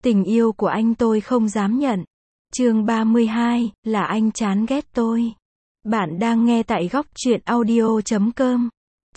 Tình yêu của anh tôi không dám nhận. Chương 32, là anh chán ghét tôi. Bạn đang nghe tại góc truyện audio.com.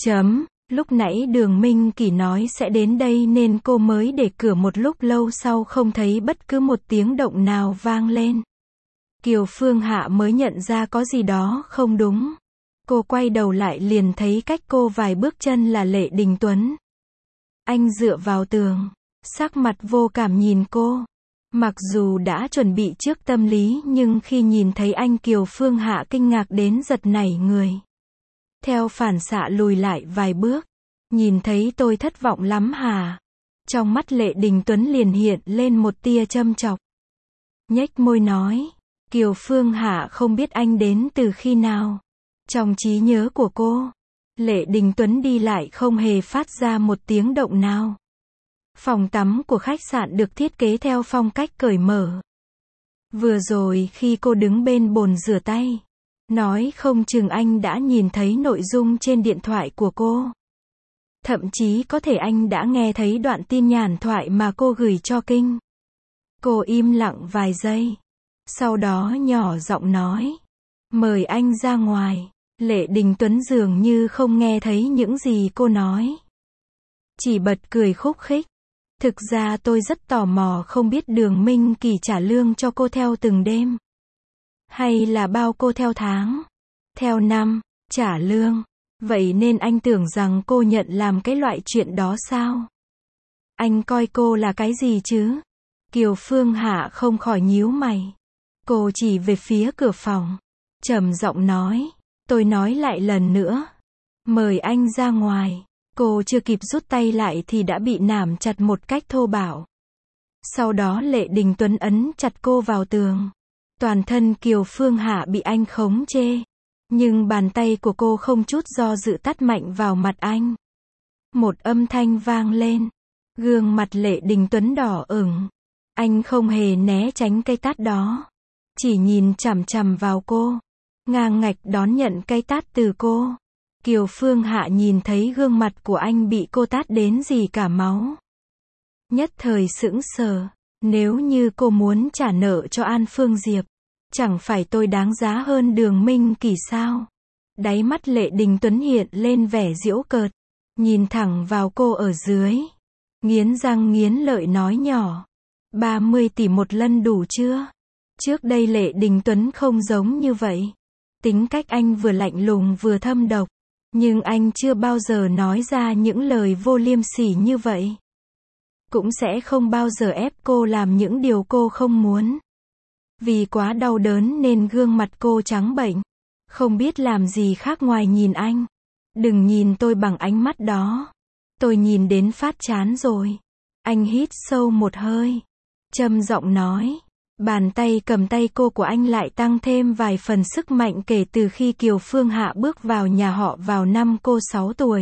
Lúc nãy Đường Minh Kỳ nói sẽ đến đây nên cô mới để cửa một lúc lâu sau không thấy bất cứ một tiếng động nào vang lên. Kiều Phương Hạ mới nhận ra có gì đó không đúng. Cô quay đầu lại liền thấy cách cô vài bước chân là Lệ Đình Tuấn. Anh dựa vào tường, sắc mặt vô cảm nhìn cô. Mặc dù đã chuẩn bị trước tâm lý nhưng khi nhìn thấy anh, Kiều Phương Hạ kinh ngạc đến giật nảy người. Theo phản xạ lùi lại vài bước. Nhìn thấy tôi thất vọng lắm hả? Trong mắt Lệ Đình Tuấn liền hiện lên một tia châm chọc. Nhếch môi nói, Kiều Phương Hạ không biết anh đến từ khi nào. Trong trí nhớ của cô, Lệ Đình Tuấn đi lại không hề phát ra một tiếng động nào. Phòng tắm của khách sạn được thiết kế theo phong cách cởi mở. Vừa rồi khi cô đứng bên bồn rửa tay, nói không chừng anh đã nhìn thấy nội dung trên điện thoại của cô. Thậm chí có thể anh đã nghe thấy đoạn tin nhắn thoại mà cô gửi cho Kinh. Cô im lặng vài giây. Sau đó nhỏ giọng nói, mời anh ra ngoài. Lệ Đình Tuấn dường như không nghe thấy những gì cô nói. Chỉ bật cười khúc khích. Thực ra tôi rất tò mò không biết Đường Minh Kỳ trả lương cho cô theo từng đêm. Hay là bao cô theo tháng, theo năm, trả lương. Vậy nên anh tưởng rằng cô nhận làm cái loại chuyện đó sao? Anh coi cô là cái gì chứ? Kiều Phương Hạ không khỏi nhíu mày. Cô chỉ về phía cửa phòng, trầm giọng nói, tôi nói lại lần nữa, mời anh ra ngoài. Cô chưa kịp rút tay lại thì đã bị nắm chặt một cách thô bạo. Sau đó Lệ Đình Tuấn ấn chặt cô vào tường. Toàn thân Kiều Phương Hạ bị anh khống chế. Nhưng bàn tay của cô không chút do dự tát mạnh vào mặt anh. Một âm thanh vang lên. Gương mặt Lệ Đình Tuấn đỏ ửng. Anh không hề né tránh cây tát đó. Chỉ nhìn chằm chằm vào cô. Ngang ngạch đón nhận cây tát từ cô. Kiều Phương Hạ nhìn thấy gương mặt của anh bị cô tát đến rỉ cả máu. Nhất thời sững sờ. Nếu như cô muốn trả nợ cho An Phương Diệp, chẳng phải tôi đáng giá hơn Đường Minh Kỳ sao? Đáy mắt Lệ Đình Tuấn hiện lên vẻ giễu cợt. Nhìn thẳng vào cô ở dưới. Nghiến răng nghiến lợi nói nhỏ. 30 tỷ một lần đủ chưa? Trước đây Lệ Đình Tuấn không giống như vậy. Tính cách anh vừa lạnh lùng vừa thâm độc. Nhưng anh chưa bao giờ nói ra những lời vô liêm sỉ như vậy. Cũng sẽ không bao giờ ép cô làm những điều cô không muốn. Vì quá đau đớn nên gương mặt cô trắng bệch. Không biết làm gì khác ngoài nhìn anh. Đừng nhìn tôi bằng ánh mắt đó. Tôi nhìn đến phát chán rồi. Anh hít sâu một hơi. Trầm giọng nói. Bàn tay cầm tay cô của anh lại tăng thêm vài phần sức mạnh kể từ khi Kiều Phương Hạ bước vào nhà họ vào năm cô 6 tuổi.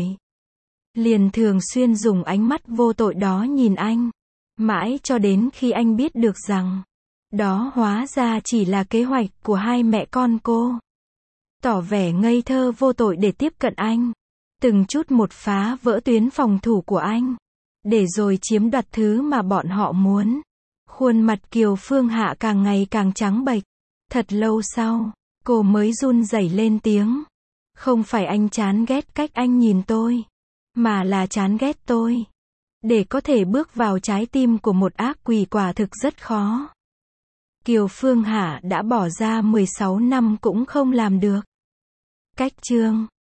Liền thường xuyên dùng ánh mắt vô tội đó nhìn anh. Mãi cho đến khi anh biết được rằng, đó hóa ra chỉ là kế hoạch của hai mẹ con cô. Tỏ vẻ ngây thơ vô tội để tiếp cận anh. Từng chút một phá vỡ tuyến phòng thủ của anh. Để rồi chiếm đoạt thứ mà bọn họ muốn. Khuôn mặt Kiều Phương Hạ càng ngày càng trắng bệch. Thật lâu sau, cô mới run rẩy lên tiếng. Không phải anh chán ghét cách anh nhìn tôi, mà là chán ghét tôi. Để có thể bước vào trái tim của một ác quỷ quả thực rất khó. Kiều Phương Hạ đã bỏ ra 16 năm cũng không làm được. Cách chương